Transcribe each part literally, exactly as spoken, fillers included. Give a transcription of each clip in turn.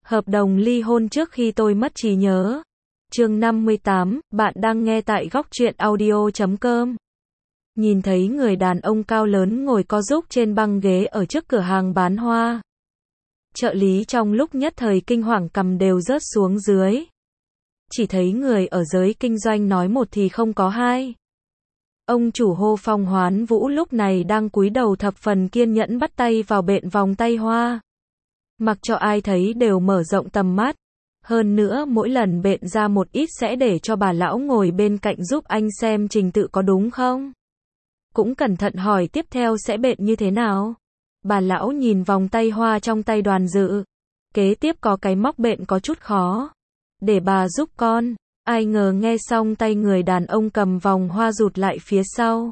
Hợp đồng ly hôn trước khi tôi mất trí nhớ. Chương năm mươi tám, bạn đang nghe tại góc truyện audio chấm com. Nhìn thấy người đàn ông cao lớn ngồi co giúp trên băng ghế ở trước cửa hàng bán hoa. Trợ lý trong lúc nhất thời kinh hoàng cầm đều rớt xuống dưới. Chỉ thấy người ở giới kinh doanh nói một thì không có hai. Ông chủ hô Phong Hoán Vũ lúc này đang cúi đầu thập phần kiên nhẫn bắt tay vào bện vòng tay hoa. Mặc cho ai thấy đều mở rộng tầm mắt. Hơn nữa mỗi lần bện ra một ít sẽ để cho bà lão ngồi bên cạnh giúp anh xem trình tự có đúng không. Cũng cẩn thận hỏi tiếp theo sẽ bện như thế nào. Bà lão nhìn vòng tay hoa trong tay Đoàn Dự. Kế tiếp có cái móc bện có chút khó. Để bà giúp con. Ai ngờ nghe xong tay người đàn ông cầm vòng hoa rụt lại phía sau.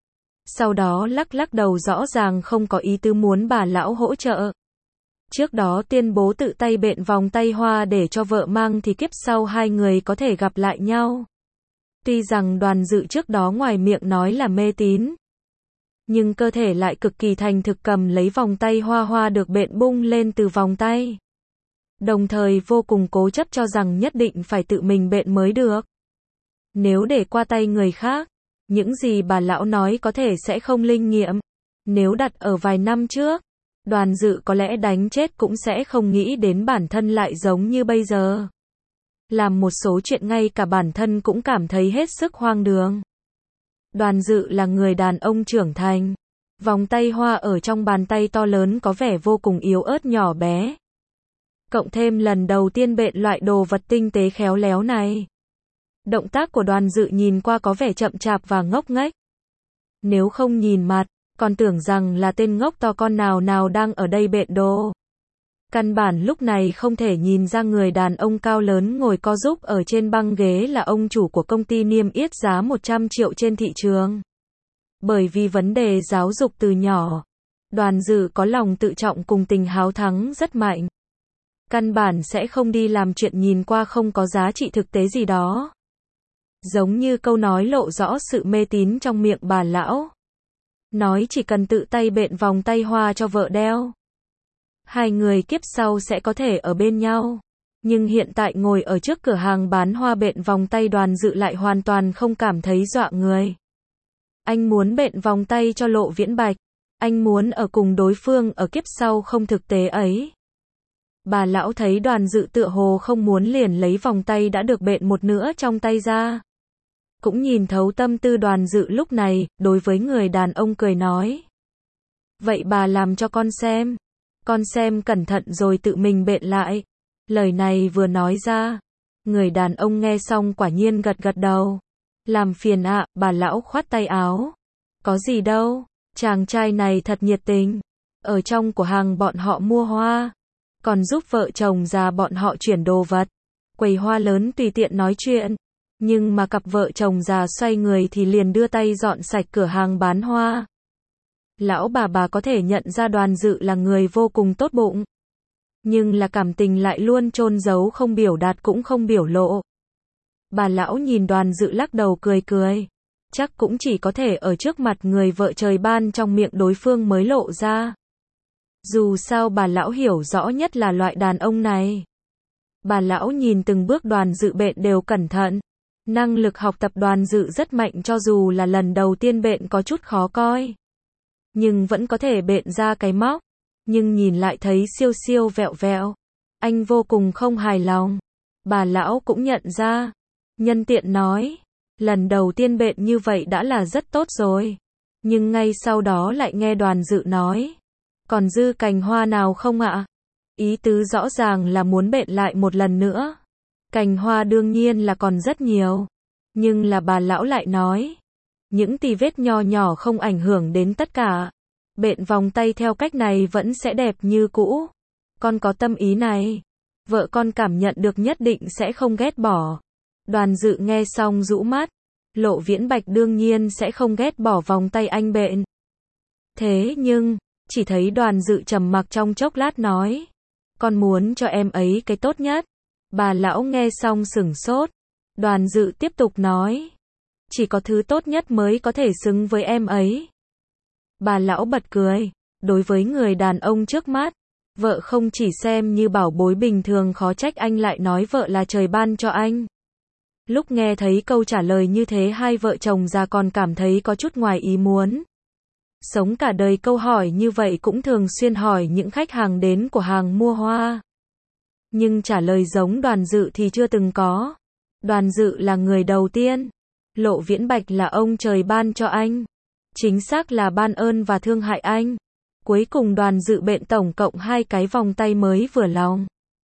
Sau đó lắc lắc đầu rõ ràng không có ý tứ muốn bà lão hỗ trợ. Trước đó tuyên bố tự tay bện vòng tay hoa để cho vợ mang thì kiếp sau hai người có thể gặp lại nhau. Tuy rằng Đoàn Dự trước đó ngoài miệng nói là mê tín, nhưng cơ thể lại cực kỳ thành thực cầm lấy vòng tay hoa hoa được bện bung lên từ vòng tay. Đồng thời vô cùng cố chấp cho rằng nhất định phải tự mình bện mới được. Nếu để qua tay người khác, những gì bà lão nói có thể sẽ không linh nghiệm. Nếu đặt ở vài năm trước, Đoàn Dự có lẽ đánh chết cũng sẽ không nghĩ đến bản thân lại giống như bây giờ. Làm một số chuyện ngay cả bản thân cũng cảm thấy hết sức hoang đường. Đoàn Dự là người đàn ông trưởng thành. Vòng tay hoa ở trong bàn tay to lớn có vẻ vô cùng yếu ớt nhỏ bé. Cộng thêm lần đầu tiên bện loại đồ vật tinh tế khéo léo này. Động tác của Đoàn Dự nhìn qua có vẻ chậm chạp và ngốc nghếch. Nếu không nhìn mặt, còn tưởng rằng là tên ngốc to con nào nào đang ở đây bện đồ. Căn bản lúc này không thể nhìn ra người đàn ông cao lớn ngồi co giúp ở trên băng ghế là ông chủ của công ty niêm yết giá một trăm triệu trên thị trường. Bởi vì vấn đề giáo dục từ nhỏ, Đoàn Dự có lòng tự trọng cùng tình háo thắng rất mạnh. Căn bản sẽ không đi làm chuyện nhìn qua không có giá trị thực tế gì đó. Giống như câu nói lộ rõ sự mê tín trong miệng bà lão. Nói chỉ cần tự tay bện vòng tay hoa cho vợ đeo. Hai người kiếp sau sẽ có thể ở bên nhau. Nhưng hiện tại ngồi ở trước cửa hàng bán hoa bện vòng tay Đoàn Dự lại hoàn toàn không cảm thấy dọa người. Anh muốn bện vòng tay cho Lộ Viễn Bạch. Anh muốn ở cùng đối phương ở kiếp sau không thực tế ấy. Bà lão thấy Đoàn Dự tựa hồ không muốn liền lấy vòng tay đã được bện một nửa trong tay ra. Cũng nhìn thấu tâm tư Đoàn Dự lúc này, đối với người đàn ông cười nói. Vậy bà làm cho con xem. Con xem cẩn thận rồi tự mình bện lại. Lời này vừa nói ra. Người đàn ông nghe xong quả nhiên gật gật đầu. Làm phiền ạ, bà lão khoát tay áo. Có gì đâu, chàng trai này thật nhiệt tình. Ở trong cửa hàng bọn họ mua hoa. Còn giúp vợ chồng già bọn họ chuyển đồ vật. Quầy hoa lớn tùy tiện nói chuyện. Nhưng mà cặp vợ chồng già xoay người thì liền đưa tay dọn sạch cửa hàng bán hoa. Lão bà bà có thể nhận ra Đoàn Dự là người vô cùng tốt bụng. Nhưng là cảm tình lại luôn chôn giấu không biểu đạt cũng không biểu lộ. Bà lão nhìn Đoàn Dự lắc đầu cười cười. Chắc cũng chỉ có thể ở trước mặt người vợ trời ban trong miệng đối phương mới lộ ra. Dù sao bà lão hiểu rõ nhất là loại đàn ông này. Bà lão nhìn từng bước Đoàn Dự bện đều cẩn thận. Năng lực học tập Đoàn Dự rất mạnh cho dù là lần đầu tiên bện có chút khó coi. Nhưng vẫn có thể bện ra cái móc. Nhưng nhìn lại thấy siêu siêu vẹo vẹo. Anh vô cùng không hài lòng. Bà lão cũng nhận ra. Nhân tiện nói. Lần đầu tiên bện như vậy đã là rất tốt rồi. Nhưng ngay sau đó lại nghe Đoàn Dự nói. Còn dư cành hoa nào không ạ? Ý tứ rõ ràng là muốn bện lại một lần nữa. Cành hoa đương nhiên là còn rất nhiều. Nhưng là bà lão lại nói. Những tì vết nho nhỏ không ảnh hưởng đến tất cả. Bện vòng tay theo cách này vẫn sẽ đẹp như cũ. Con có tâm ý này. Vợ con cảm nhận được nhất định sẽ không ghét bỏ. Đoàn Dự nghe xong rũ mắt. Lộ Viễn Bạch đương nhiên sẽ không ghét bỏ vòng tay anh bện. Thế nhưng, chỉ thấy Đoàn Dự trầm mặc trong chốc lát nói. Con muốn cho em ấy cái tốt nhất. Bà lão nghe xong sửng sốt. Đoàn Dự tiếp tục nói. Chỉ có thứ tốt nhất mới có thể xứng với em ấy. Bà lão bật cười. Đối với người đàn ông trước mắt, Vợ không chỉ xem như bảo bối bình thường, khó trách anh lại nói vợ là trời ban cho anh. Lúc nghe thấy câu trả lời như thế, hai vợ chồng già còn cảm thấy có chút ngoài ý muốn. Sống cả đời câu hỏi như vậy cũng thường xuyên hỏi những khách hàng đến của hàng mua hoa. Nhưng trả lời giống Đoàn Dự thì chưa từng có. Đoàn Dự là người đầu tiên. Lộ Viễn Bạch là ông trời ban cho anh. Chính xác là ban ơn và thương hại anh. Cuối cùng Đoàn Dự bện tổng cộng hai cái vòng tay mới vừa lòng.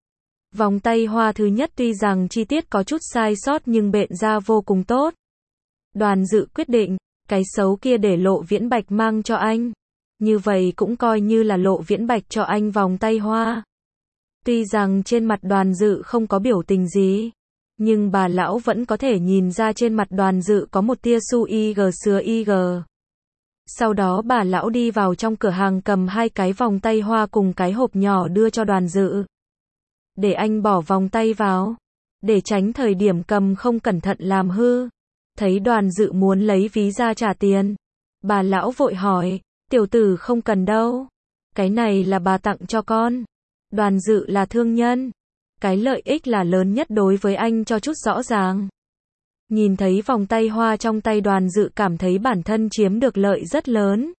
Vòng tay hoa thứ nhất tuy rằng chi tiết có chút sai sót nhưng bện ra vô cùng tốt. Đoàn Dự quyết định, cái xấu kia để Lộ Viễn Bạch mang cho anh. Như vậy cũng coi như là Lộ Viễn Bạch cho anh vòng tay hoa. Tuy rằng trên mặt Đoàn Dự không có biểu tình gì, nhưng bà lão vẫn có thể nhìn ra trên mặt Đoàn Dự có một tia su y gờ sứa y gờ. Sau đó bà lão đi vào trong cửa hàng cầm hai cái vòng tay hoa cùng cái hộp nhỏ đưa cho Đoàn Dự. Để anh bỏ vòng tay vào, để tránh thời điểm cầm không cẩn thận làm hư. Thấy Đoàn Dự muốn lấy ví ra trả tiền, bà lão vội hỏi, tiểu tử không cần đâu. Cái này là bà tặng cho con. Đoàn Dự là thương nhân. Cái lợi ích là lớn nhất đối với anh cho chút rõ ràng. Nhìn thấy vòng tay hoa trong tay Đoàn Dự cảm thấy bản thân chiếm được lợi rất lớn.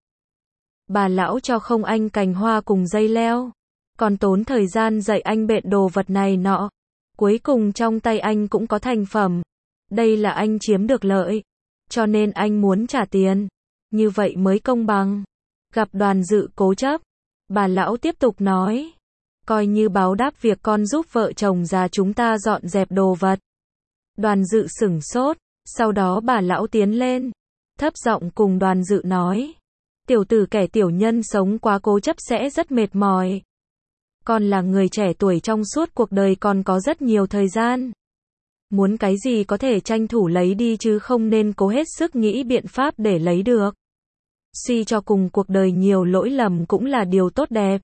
Bà lão cho không anh cành hoa cùng dây leo. Còn tốn thời gian dạy anh bện đồ vật này nọ. Cuối cùng trong tay anh cũng có thành phẩm. Đây là anh chiếm được lợi. Cho nên anh muốn trả tiền. Như vậy mới công bằng. Gặp Đoàn Dự cố chấp. Bà lão tiếp tục nói. Coi như báo đáp việc con giúp vợ chồng già chúng ta dọn dẹp đồ vật. Đoàn Dự sửng sốt. Sau đó bà lão tiến lên. Thấp giọng cùng Đoàn Dự nói. Tiểu tử kẻ tiểu nhân sống quá cố chấp sẽ rất mệt mỏi. Con là người trẻ tuổi trong suốt cuộc đời còn có rất nhiều thời gian. Muốn cái gì có thể tranh thủ lấy đi chứ không nên cố hết sức nghĩ biện pháp để lấy được. Suy cho cùng cuộc đời nhiều lỗi lầm cũng là điều tốt đẹp.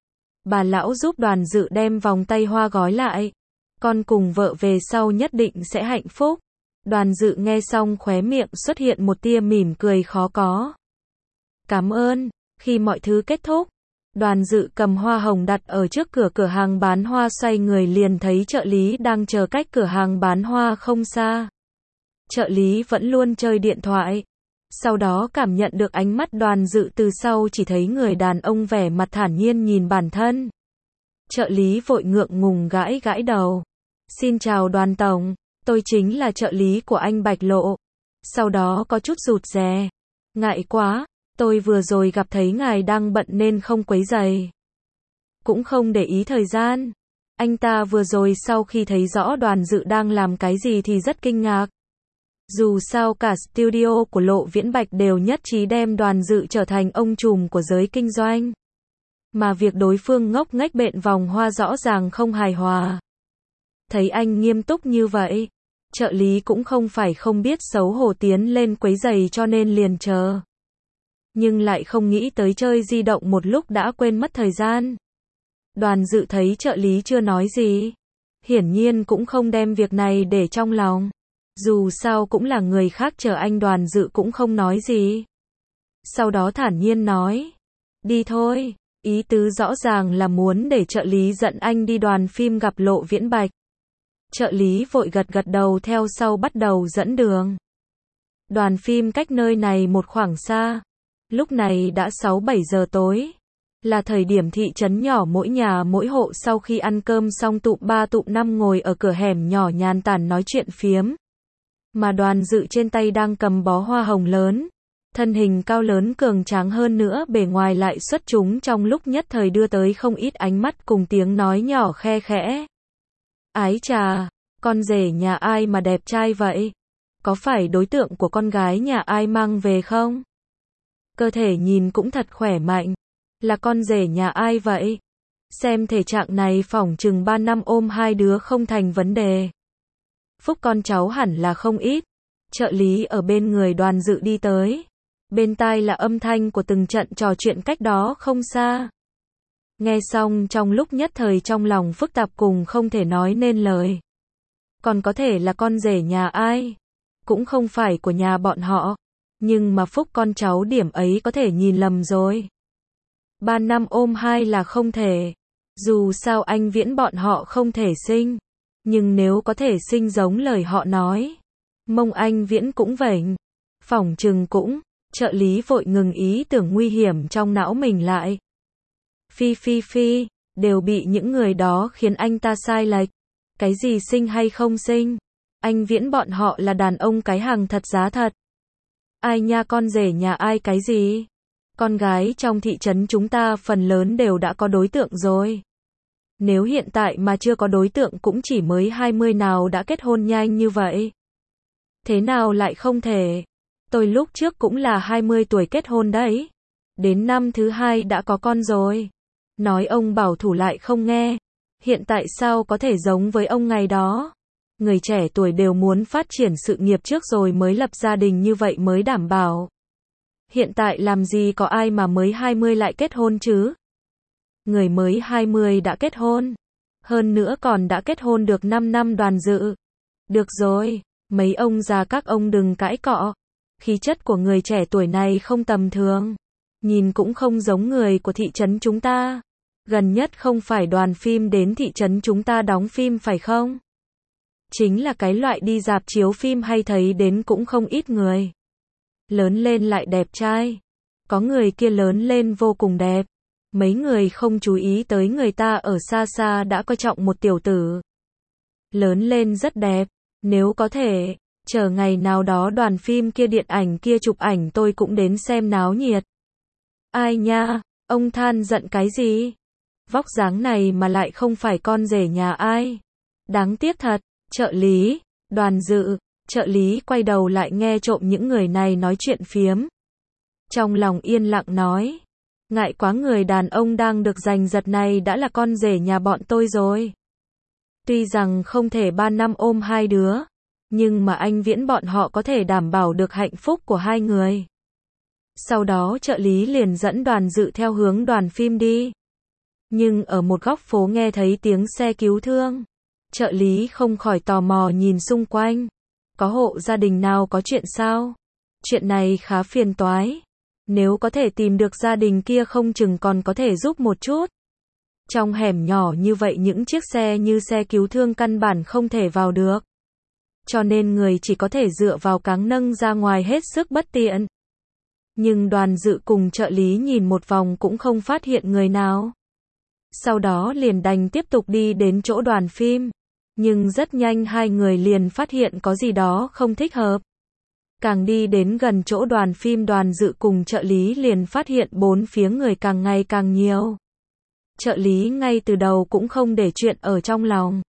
Bà lão giúp Đoàn Dự đem vòng tay hoa gói lại. Con cùng vợ về sau nhất định sẽ hạnh phúc. Đoàn Dự nghe xong khóe miệng xuất hiện một tia mỉm cười khó có. Cảm ơn. Khi mọi thứ kết thúc, Đoàn Dự cầm hoa hồng đặt ở trước cửa cửa hàng bán hoa, xoay người liền thấy trợ lý đang chờ cách cửa hàng bán hoa không xa. Trợ lý vẫn luôn chơi điện thoại. Sau đó cảm nhận được ánh mắt Đoàn Dự từ sau, chỉ thấy người đàn ông vẻ mặt thản nhiên nhìn bản thân. Trợ lý vội ngượng ngùng gãi gãi đầu. Xin chào Đoàn tổng, tôi chính là trợ lý của anh Bạch Lộ. Sau đó có chút rụt rè. Ngại quá, tôi vừa rồi gặp thấy ngài đang bận nên không quấy rầy. Cũng không để ý thời gian. Anh ta vừa rồi sau khi thấy rõ Đoàn Dự đang làm cái gì thì rất kinh ngạc. Dù sao cả studio của Lộ Viễn Bạch đều nhất trí đem Đoàn Dự trở thành ông trùm của giới kinh doanh. Mà việc đối phương ngốc nghếch bện vòng hoa rõ ràng không hài hòa. Thấy anh nghiêm túc như vậy, trợ lý cũng không phải không biết xấu hổ tiến lên quấy giày cho nên liền chờ. Nhưng lại không nghĩ tới chơi di động một lúc đã quên mất thời gian. Đoàn Dự thấy trợ lý chưa nói gì, hiển nhiên cũng không đem việc này để trong lòng. Dù sao cũng là người khác chờ anh, Đoàn Dự cũng không nói gì. Sau đó thản nhiên nói, đi thôi, ý tứ rõ ràng là muốn để trợ lý dẫn anh đi đoàn phim gặp Lộ Viễn Bạch. Trợ lý vội gật gật đầu theo sau bắt đầu dẫn đường. Đoàn phim cách nơi này một khoảng xa. Lúc này đã sáu bảy giờ tối. Là thời điểm thị trấn nhỏ mỗi nhà mỗi hộ sau khi ăn cơm xong tụm ba tụm năm ngồi ở cửa hẻm nhỏ nhàn tản nói chuyện phiếm. Mà Đoàn Dự trên tay đang cầm bó hoa hồng lớn. Thân hình cao lớn cường tráng hơn nữa, bề ngoài lại xuất chúng, trong lúc nhất thời đưa tới không ít ánh mắt cùng tiếng nói nhỏ khe khẽ. Ái chà, con rể nhà ai mà đẹp trai vậy? Có phải đối tượng của con gái nhà ai mang về không? Cơ thể nhìn cũng thật khỏe mạnh. Là con rể nhà ai vậy? Xem thể trạng này phỏng chừng ba năm ôm hai đứa không thành vấn đề. Phúc con cháu hẳn là không ít. Trợ lý ở bên người Đoàn Dự đi tới. Bên tai là âm thanh của từng trận trò chuyện cách đó không xa. Nghe xong trong lúc nhất thời trong lòng phức tạp cùng không thể nói nên lời. Còn có thể là con rể nhà ai? Cũng không phải của nhà bọn họ. Nhưng mà Phúc con cháu điểm ấy có thể nhìn lầm rồi. Ba năm ôm hai là không thể. Dù sao anh Viễn bọn họ không thể sinh, nhưng nếu có thể sinh giống lời họ nói, mông anh Viễn cũng vểnh, phỏng chừng cũng, trợ lý vội ngừng ý tưởng nguy hiểm trong não mình lại. Phi phi phi, đều bị những người đó khiến anh ta sai lệch. Cái gì sinh hay không sinh? Anh Viễn bọn họ là đàn ông cái hàng thật giá thật. Ai nha, con rể nhà ai cái gì? Con gái trong thị trấn chúng ta phần lớn đều đã có đối tượng rồi. Nếu hiện tại mà chưa có đối tượng cũng chỉ mới hai mươi nào đã kết hôn nhanh như vậy. Thế nào lại không thể? Tôi lúc trước cũng là hai mươi tuổi kết hôn đấy. Đến năm thứ hai đã có con rồi. Nói ông bảo thủ lại không nghe. Hiện tại sao có thể giống với ông ngày đó? Người trẻ tuổi đều muốn phát triển sự nghiệp trước rồi mới lập gia đình, như vậy mới đảm bảo. Hiện tại làm gì có ai mà mới hai mươi lại kết hôn chứ? Người mới hai mươi đã kết hôn. Hơn nữa còn đã kết hôn được năm năm. Đoàn Dự. Được rồi, mấy ông già các ông đừng cãi cọ. Khí chất của người trẻ tuổi này không tầm thường. Nhìn cũng không giống người của thị trấn chúng ta. Gần nhất không phải đoàn phim đến thị trấn chúng ta đóng phim phải không? Chính là cái loại đi rạp chiếu phim hay thấy đến cũng không ít người. Lớn lên lại đẹp trai. Có người kia lớn lên vô cùng đẹp. Mấy người không chú ý tới người ta ở xa xa đã coi trọng một tiểu tử. Lớn lên rất đẹp. Nếu có thể, chờ ngày nào đó đoàn phim kia điện ảnh kia chụp ảnh tôi cũng đến xem náo nhiệt. Ai nha, ông than giận cái gì? Vóc dáng này mà lại không phải con rể nhà ai. Đáng tiếc thật. Trợ lý, Đoàn Dự, trợ lý quay đầu lại nghe trộm những người này nói chuyện phiếm. Trong lòng yên lặng nói. Ngại quá, người đàn ông đang được giành giật này đã là con rể nhà bọn tôi rồi. Tuy rằng không thể ba năm ôm hai đứa, nhưng mà anh Viễn bọn họ có thể đảm bảo được hạnh phúc của hai người. Sau đó trợ lý liền dẫn Đoàn Dự theo hướng đoàn phim đi. Nhưng ở một góc phố nghe thấy tiếng xe cứu thương. Trợ lý không khỏi tò mò nhìn xung quanh. Có hộ gia đình nào có chuyện sao? Chuyện này khá phiền toái. Nếu có thể tìm được gia đình kia không chừng còn có thể giúp một chút. Trong hẻm nhỏ như vậy những chiếc xe như xe cứu thương căn bản không thể vào được. Cho nên người chỉ có thể dựa vào cáng nâng ra ngoài, hết sức bất tiện. Nhưng Đoàn Dự cùng trợ lý nhìn một vòng cũng không phát hiện người nào. Sau đó liền đành tiếp tục đi đến chỗ đoàn phim. Nhưng rất nhanh hai người liền phát hiện có gì đó không thích hợp. Càng đi đến gần chỗ đoàn phim, Đoàn Dự cùng trợ lý liền phát hiện bốn phía người càng ngày càng nhiều. Trợ lý ngay từ đầu cũng không để chuyện ở trong lòng.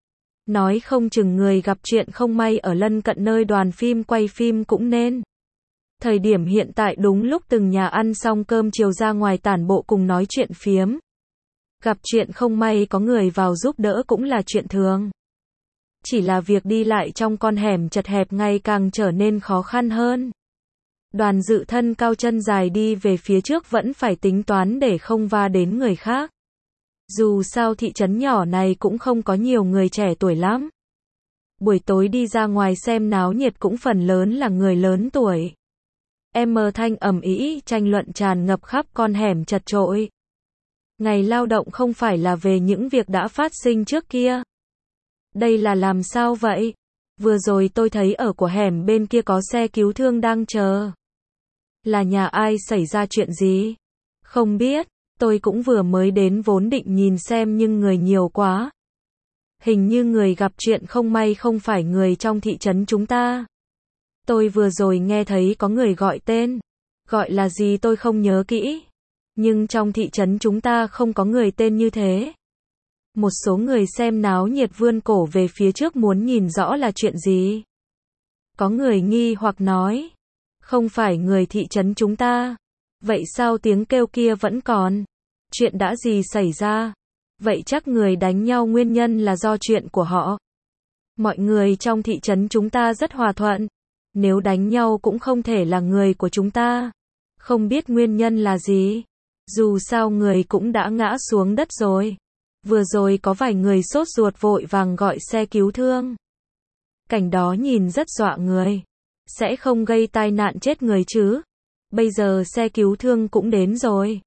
Nói không chừng người gặp chuyện không may ở lân cận nơi đoàn phim quay phim cũng nên. Thời điểm hiện tại đúng lúc từng nhà ăn xong cơm chiều ra ngoài tản bộ cùng nói chuyện phiếm. Gặp chuyện không may có người vào giúp đỡ cũng là chuyện thường. Chỉ là việc đi lại trong con hẻm chật hẹp ngày càng trở nên khó khăn hơn. Đoàn Dự thân cao chân dài đi về phía trước vẫn phải tính toán để không va đến người khác. Dù sao thị trấn nhỏ này cũng không có nhiều người trẻ tuổi lắm. Buổi tối đi ra ngoài xem náo nhiệt cũng phần lớn là người lớn tuổi. Em mờ thanh ầm ĩ, tranh luận tràn ngập khắp con hẻm chật chội. Ngày lao động không phải là về những việc đã phát sinh trước kia. Đây là làm sao vậy? Vừa rồi tôi thấy ở của hẻm bên kia có xe cứu thương đang chờ. Là nhà ai xảy ra chuyện gì? Không biết, tôi cũng vừa mới đến vốn định nhìn xem nhưng người nhiều quá. Hình như người gặp chuyện không may không phải người trong thị trấn chúng ta. Tôi vừa rồi nghe thấy có người gọi tên. Gọi là gì tôi không nhớ kỹ. Nhưng trong thị trấn chúng ta không có người tên như thế. Một số người xem náo nhiệt vươn cổ về phía trước muốn nhìn rõ là chuyện gì. Có người nghi hoặc nói. Không phải người thị trấn chúng ta. Vậy sao tiếng kêu kia vẫn còn? Chuyện đã gì xảy ra? Vậy chắc người đánh nhau nguyên nhân là do chuyện của họ. Mọi người trong thị trấn chúng ta rất hòa thuận. Nếu đánh nhau cũng không thể là người của chúng ta. Không biết nguyên nhân là gì. Dù sao người cũng đã ngã xuống đất rồi. Vừa rồi có vài người sốt ruột vội vàng gọi xe cứu thương. Cảnh đó nhìn rất dọa người. Sẽ không gây tai nạn chết người chứ. Bây giờ xe cứu thương cũng đến rồi.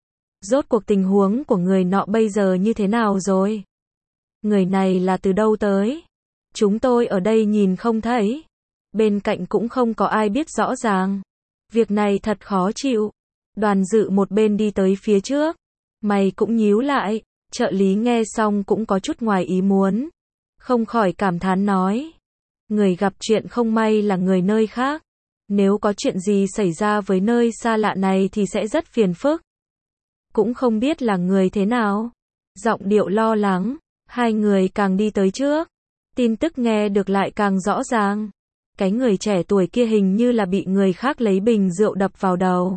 Rốt cuộc tình huống của người nọ bây giờ như thế nào rồi? Người này là từ đâu tới? Chúng tôi ở đây nhìn không thấy. Bên cạnh cũng không có ai biết rõ ràng. Việc này thật khó chịu. Đoàn Dự một bên đi tới phía trước. Mày cũng nhíu lại. Trợ lý nghe xong cũng có chút ngoài ý muốn. Không khỏi cảm thán nói. Người gặp chuyện không may là người nơi khác. Nếu có chuyện gì xảy ra với nơi xa lạ này thì sẽ rất phiền phức. Cũng không biết là người thế nào. Giọng điệu lo lắng. Hai người càng đi tới trước. Tin tức nghe được lại càng rõ ràng. Cái người trẻ tuổi kia hình như là bị người khác lấy bình rượu đập vào đầu.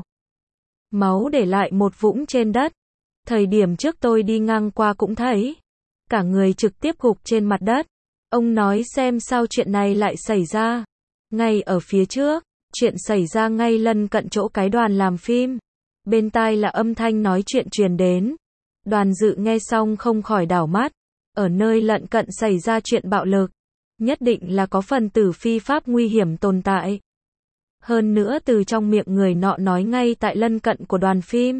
Máu để lại một vũng trên đất. Thời điểm trước tôi đi ngang qua cũng thấy. Cả người trực tiếp gục trên mặt đất. Ông nói xem sao chuyện này lại xảy ra. Ngay ở phía trước, chuyện xảy ra ngay lân cận chỗ cái đoàn làm phim. Bên tai là âm thanh nói chuyện truyền đến. Đoàn Dự nghe xong không khỏi đảo mắt. Ở nơi lân cận xảy ra chuyện bạo lực. Nhất định là có phần tử phi pháp nguy hiểm tồn tại. Hơn nữa từ trong miệng người nọ nói ngay tại lân cận của đoàn phim.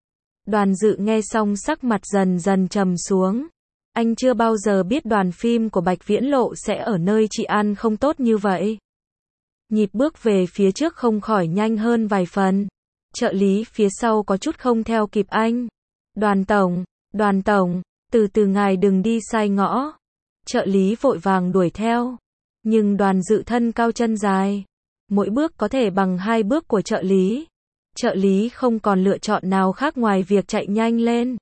Đoàn Dự nghe xong sắc mặt dần dần trầm xuống. Anh chưa bao giờ biết đoàn phim của Bạch Viễn Lộ sẽ ở nơi trị an không tốt như vậy. Nhịp bước về phía trước không khỏi nhanh hơn vài phần. Trợ lý phía sau có chút không theo kịp anh. Đoàn tổng, đoàn tổng, từ từ ngài đừng đi sai ngõ. Trợ lý vội vàng đuổi theo. Nhưng Đoàn Dự thân cao chân dài. Mỗi bước có thể bằng hai bước của trợ lý. Trợ lý không còn lựa chọn nào khác ngoài việc chạy nhanh lên.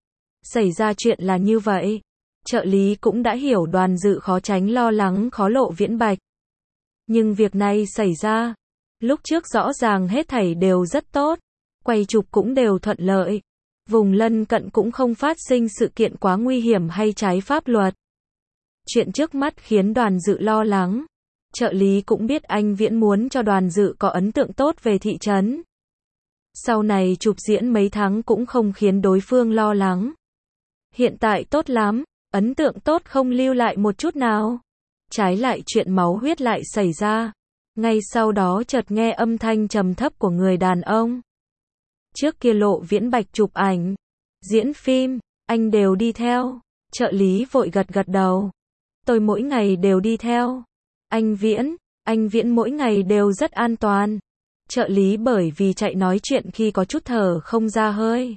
Xảy ra chuyện là như vậy. Trợ lý cũng đã hiểu Đoàn Dự khó tránh lo lắng khó lộ viễn bạch. Nhưng việc này xảy ra. Lúc trước rõ ràng hết thảy đều rất tốt. Quay chụp cũng đều thuận lợi. Vùng lân cận cũng không phát sinh sự kiện quá nguy hiểm hay trái pháp luật. Chuyện trước mắt khiến Đoàn Dự lo lắng. Trợ lý cũng biết anh Viễn muốn cho Đoàn Dự có ấn tượng tốt về thị trấn. Sau này chụp diễn mấy tháng cũng không khiến đối phương lo lắng. Hiện tại tốt lắm, ấn tượng tốt không lưu lại một chút nào. Trái lại chuyện máu huyết lại xảy ra. Ngay sau đó chợt nghe âm thanh trầm thấp của người đàn ông. Trước kia Lộ Viễn Bạch chụp ảnh, diễn phim, anh đều đi theo. Trợ lý vội gật gật đầu. Tôi mỗi ngày đều đi theo. Anh Viễn, anh Viễn mỗi ngày đều rất an toàn. Trợ lý bởi vì chạy nói chuyện khi có chút thở không ra hơi.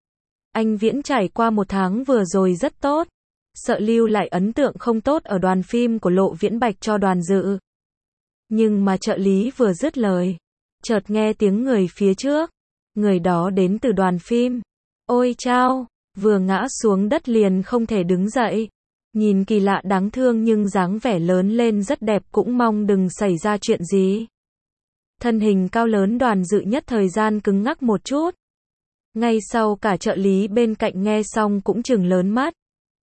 Anh Viễn trải qua một tháng vừa rồi rất tốt. Sợ lưu lại ấn tượng không tốt ở đoàn phim của Lộ Viễn Bạch cho Đoàn Dự. Nhưng mà trợ lý vừa dứt lời. Chợt nghe tiếng người phía trước. Người đó đến từ đoàn phim. Ôi chao, vừa ngã xuống đất liền không thể đứng dậy. Nhìn kỳ lạ đáng thương nhưng dáng vẻ lớn lên rất đẹp, cũng mong đừng xảy ra chuyện gì. Thân hình cao lớn Đoàn Dự nhất thời gian cứng ngắc một chút. Ngay sau cả trợ lý bên cạnh nghe xong cũng trừng lớn mắt.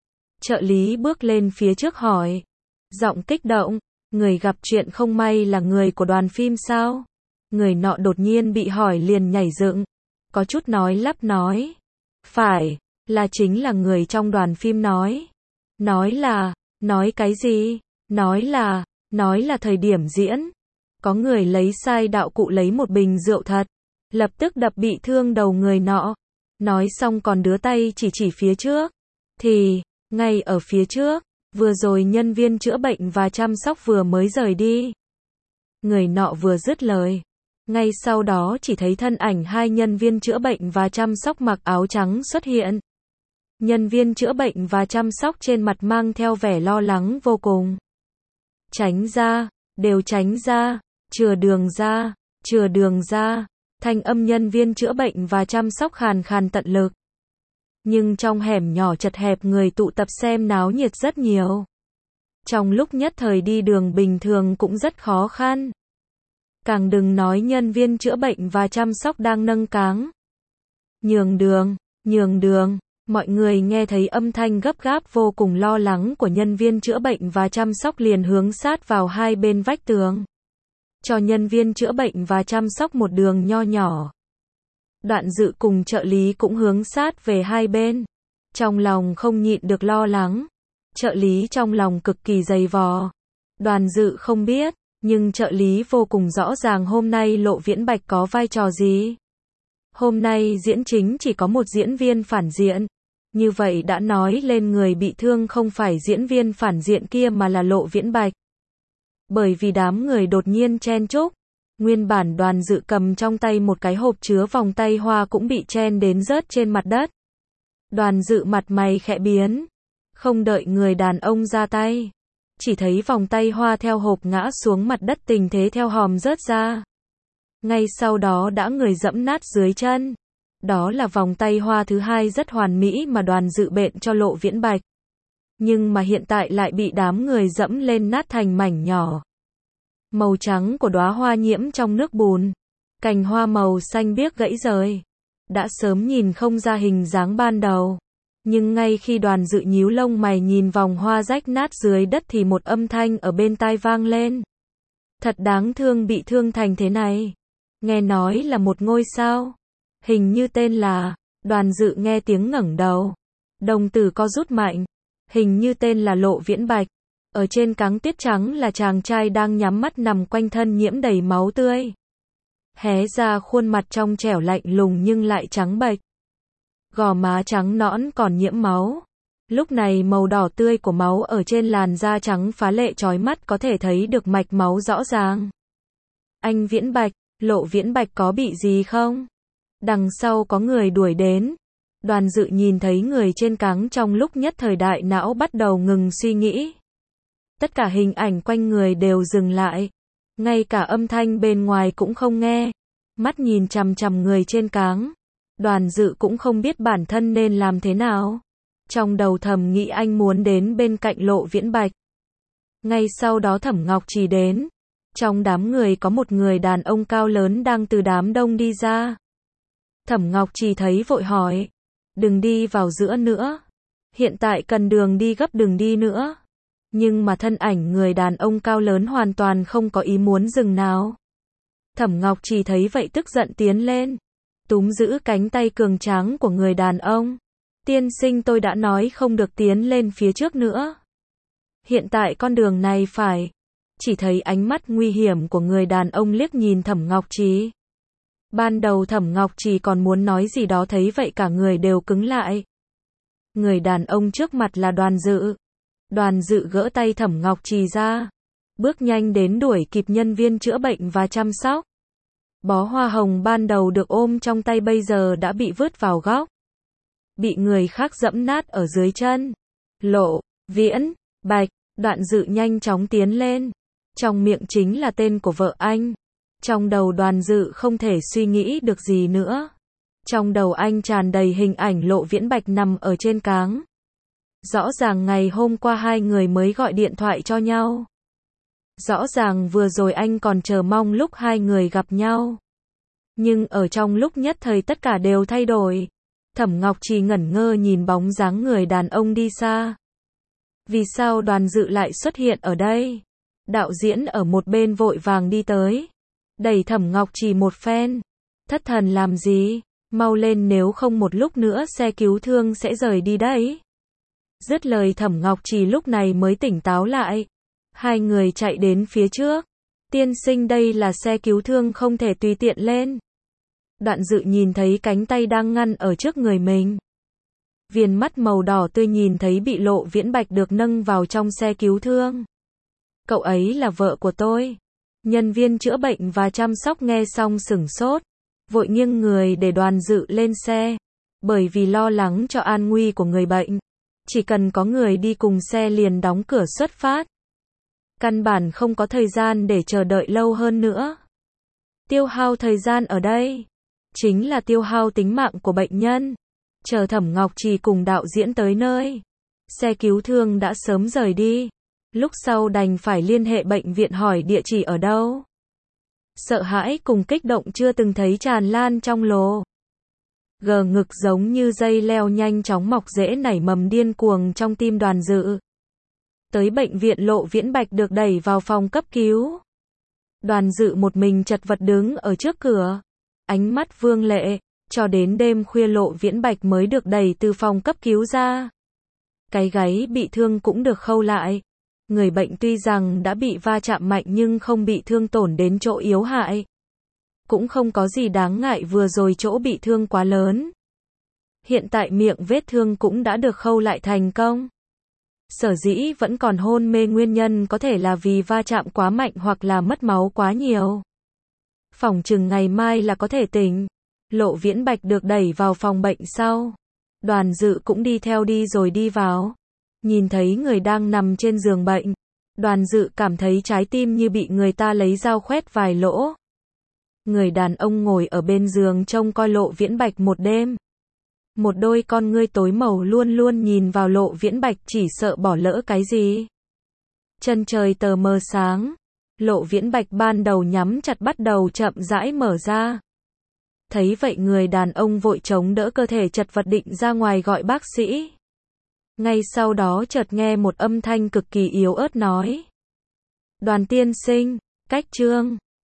Trợ lý bước lên phía trước hỏi. Giọng kích động, người gặp chuyện không may là người của đoàn phim sao? Người nọ đột nhiên bị hỏi liền nhảy dựng. Có chút nói lắp nói. Phải, là chính là người trong đoàn phim nói. Nói là, nói cái gì? Nói là, nói là thời điểm diễn. Có người lấy sai đạo cụ lấy một bình rượu thật. Lập tức đập bị thương đầu người nọ. Nói xong còn đưa tay chỉ chỉ phía trước. Thì, ngay ở phía trước, vừa rồi nhân viên chữa bệnh và chăm sóc vừa mới rời đi. Người nọ vừa dứt lời. Ngay sau đó chỉ thấy thân ảnh hai nhân viên chữa bệnh và chăm sóc mặc áo trắng xuất hiện. Nhân viên chữa bệnh và chăm sóc trên mặt mang theo vẻ lo lắng vô cùng. Tránh ra, đều tránh ra, chừa đường ra, chừa đường ra. Thanh âm nhân viên chữa bệnh và chăm sóc khàn khàn tận lực. Nhưng trong hẻm nhỏ chật hẹp người tụ tập xem náo nhiệt rất nhiều. Trong lúc nhất thời đi đường bình thường cũng rất khó khăn. Càng đừng nói nhân viên chữa bệnh và chăm sóc đang nâng cáng. Nhường đường, nhường đường. Mọi người nghe thấy âm thanh gấp gáp vô cùng lo lắng của nhân viên chữa bệnh và chăm sóc liền hướng sát vào hai bên vách tường. Cho nhân viên chữa bệnh và chăm sóc một đường nho nhỏ. Đoạn Dự cùng trợ lý cũng hướng sát về hai bên. Trong lòng không nhịn được lo lắng. Trợ lý trong lòng cực kỳ dày vò. Đoàn Dự không biết, nhưng trợ lý vô cùng rõ ràng hôm nay Lộ Viễn Bạch có vai trò gì. Hôm nay diễn chính chỉ có một diễn viên phản diện. Như vậy đã nói lên người bị thương không phải diễn viên phản diện kia mà là Lộ Viễn Bạch. Bởi vì đám người đột nhiên chen chúc, nguyên bản Đoàn Dự cầm trong tay một cái hộp chứa vòng tay hoa cũng bị chen đến rớt trên mặt đất. Đoàn Dự mặt mày khẽ biến, không đợi người đàn ông ra tay, chỉ thấy vòng tay hoa theo hộp ngã xuống mặt đất tình thế theo hòm rớt ra. Ngay sau đó đã người dẫm nát dưới chân. Đó là vòng tay hoa thứ hai rất hoàn mỹ mà Đoàn Dự bện cho Lộ Viễn Bạch. Nhưng mà hiện tại lại bị đám người dẫm lên nát thành mảnh nhỏ. Màu trắng của đóa hoa nhiễm trong nước bùn. Cành hoa màu xanh biếc gãy rời. Đã sớm nhìn không ra hình dáng ban đầu. Nhưng ngay khi Đoàn Dự nhíu lông mày nhìn vòng hoa rách nát dưới đất thì một âm thanh ở bên tai vang lên. Thật đáng thương, bị thương thành thế này. Nghe nói là một ngôi sao. Hình như tên là. Đoàn Dự nghe tiếng ngẩng đầu. Đồng tử co rút mạnh. Hình như tên là Lộ Viễn Bạch. Ở trên cáng tuyết trắng là chàng trai đang nhắm mắt nằm quanh thân nhiễm đầy máu tươi. Hé ra khuôn mặt trong trẻo lạnh lùng nhưng lại trắng bệch. Gò má trắng nõn còn nhiễm máu. Lúc này màu đỏ tươi của máu ở trên làn da trắng phá lệ chói mắt, có thể thấy được mạch máu rõ ràng. Anh Viễn Bạch, Lộ Viễn Bạch có bị gì không? Đằng sau có người đuổi đến. Đoàn Dự nhìn thấy người trên cáng trong lúc nhất thời đại não bắt đầu ngừng suy nghĩ. Tất cả hình ảnh quanh người đều dừng lại. Ngay cả âm thanh bên ngoài cũng không nghe. Mắt nhìn chằm chằm người trên cáng. Đoàn Dự cũng không biết bản thân nên làm thế nào. Trong đầu thầm nghĩ anh muốn đến bên cạnh Lộ Viễn Bạch. Ngay sau đó Thẩm Ngọc Trì đến. Trong đám người có một người đàn ông cao lớn đang từ đám đông đi ra. Thẩm Ngọc Trì thấy vội hỏi. Đừng đi vào giữa nữa. Hiện tại cần đường đi gấp, đừng đi nữa. Nhưng mà thân ảnh người đàn ông cao lớn hoàn toàn không có ý muốn dừng nào. Thẩm Ngọc Trì thấy vậy tức giận tiến lên. Túm giữ cánh tay cường tráng của người đàn ông. Tiên sinh, tôi đã nói không được tiến lên phía trước nữa. Hiện tại con đường này phải. Chỉ thấy ánh mắt nguy hiểm của người đàn ông liếc nhìn Thẩm Ngọc Trì. Ban đầu Thẩm Ngọc Trì còn muốn nói gì đó, thấy vậy cả người đều cứng lại. Người đàn ông trước mặt là Đoàn Dự. Đoàn Dự gỡ tay Thẩm Ngọc Trì ra. Bước nhanh đến đuổi kịp nhân viên chữa bệnh và chăm sóc. Bó hoa hồng ban đầu được ôm trong tay bây giờ đã bị vứt vào góc. Bị người khác dẫm nát ở dưới chân. Lộ Viễn Bạch. Đoàn Dự nhanh chóng tiến lên. Trong miệng chính là tên của vợ anh. Trong đầu Đoàn Dự không thể suy nghĩ được gì nữa. Trong đầu anh tràn đầy hình ảnh Lộ Viễn Bạch nằm ở trên cáng. Rõ ràng ngày hôm qua hai người mới gọi điện thoại cho nhau. Rõ ràng vừa rồi anh còn chờ mong lúc hai người gặp nhau. Nhưng ở trong lúc nhất thời tất cả đều thay đổi. Thẩm Ngọc Trì ngẩn ngơ nhìn bóng dáng người đàn ông đi xa. Vì sao Đoàn Dự lại xuất hiện ở đây? Đạo diễn ở một bên vội vàng đi tới. Đẩy Thẩm Ngọc Trì một phen. Thất thần làm gì? Mau lên, nếu không một lúc nữa xe cứu thương sẽ rời đi đấy. Dứt lời Thẩm Ngọc Trì lúc này mới tỉnh táo lại. Hai người chạy đến phía trước. Tiên sinh, đây là xe cứu thương, không thể tùy tiện lên. Đoạn Dự nhìn thấy cánh tay đang ngăn ở trước người mình. Viền mắt màu đỏ tươi nhìn thấy bị Lộ Viễn Bạch được nâng vào trong xe cứu thương. Cậu ấy là vợ của tôi. Nhân viên chữa bệnh và chăm sóc nghe xong sửng sốt. Vội nghiêng người để Đoàn Dự lên xe. Bởi vì lo lắng cho an nguy của người bệnh. Chỉ cần có người đi cùng xe liền đóng cửa xuất phát. Căn bản không có thời gian để chờ đợi lâu hơn nữa. Tiêu hao thời gian ở đây chính là tiêu hao tính mạng của bệnh nhân. Chờ Thẩm Ngọc Trì cùng đạo diễn tới nơi, xe cứu thương đã sớm rời đi. Lúc sau đành phải liên hệ bệnh viện hỏi địa chỉ ở đâu. Sợ hãi cùng kích động chưa từng thấy tràn lan trong lồ. Gờ ngực giống như dây leo nhanh chóng mọc rễ nảy mầm điên cuồng trong tim Đoàn Dự. Tới bệnh viện, Lộ Viễn Bạch được đẩy vào phòng cấp cứu. Đoàn Dự một mình chật vật đứng ở trước cửa. Ánh mắt vương lệ. Cho đến đêm khuya Lộ Viễn Bạch mới được đẩy từ phòng cấp cứu ra. Cái gáy bị thương cũng được khâu lại. Người bệnh tuy rằng đã bị va chạm mạnh nhưng không bị thương tổn đến chỗ yếu hại. cũng không có gì đáng ngại, vừa rồi chỗ bị thương quá lớn. Hiện tại miệng vết thương cũng đã được khâu lại thành công. Sở dĩ vẫn còn hôn mê nguyên nhân có thể là vì va chạm quá mạnh hoặc là mất máu quá nhiều. Phỏng chừng ngày mai là có thể tỉnh. Lộ Viễn Bạch được đẩy vào phòng bệnh sau. Đoàn Dự cũng đi theo đi rồi đi vào. Nhìn thấy người đang nằm trên giường bệnh. Đoàn Dự cảm thấy trái tim như bị người ta lấy dao khoét vài lỗ. Người đàn ông ngồi ở bên giường trông coi Lộ Viễn Bạch một đêm. Một đôi con ngươi tối màu luôn luôn nhìn vào Lộ Viễn Bạch, chỉ sợ bỏ lỡ cái gì. Chân trời tờ mờ sáng. Lộ Viễn Bạch ban đầu nhắm chặt bắt đầu chậm rãi mở ra. Thấy vậy người đàn ông vội chống đỡ cơ thể chật vật định ra ngoài gọi bác sĩ. Ngay sau đó chợt nghe một âm thanh cực kỳ yếu ớt nói. Đoàn tiên sinh, cách chương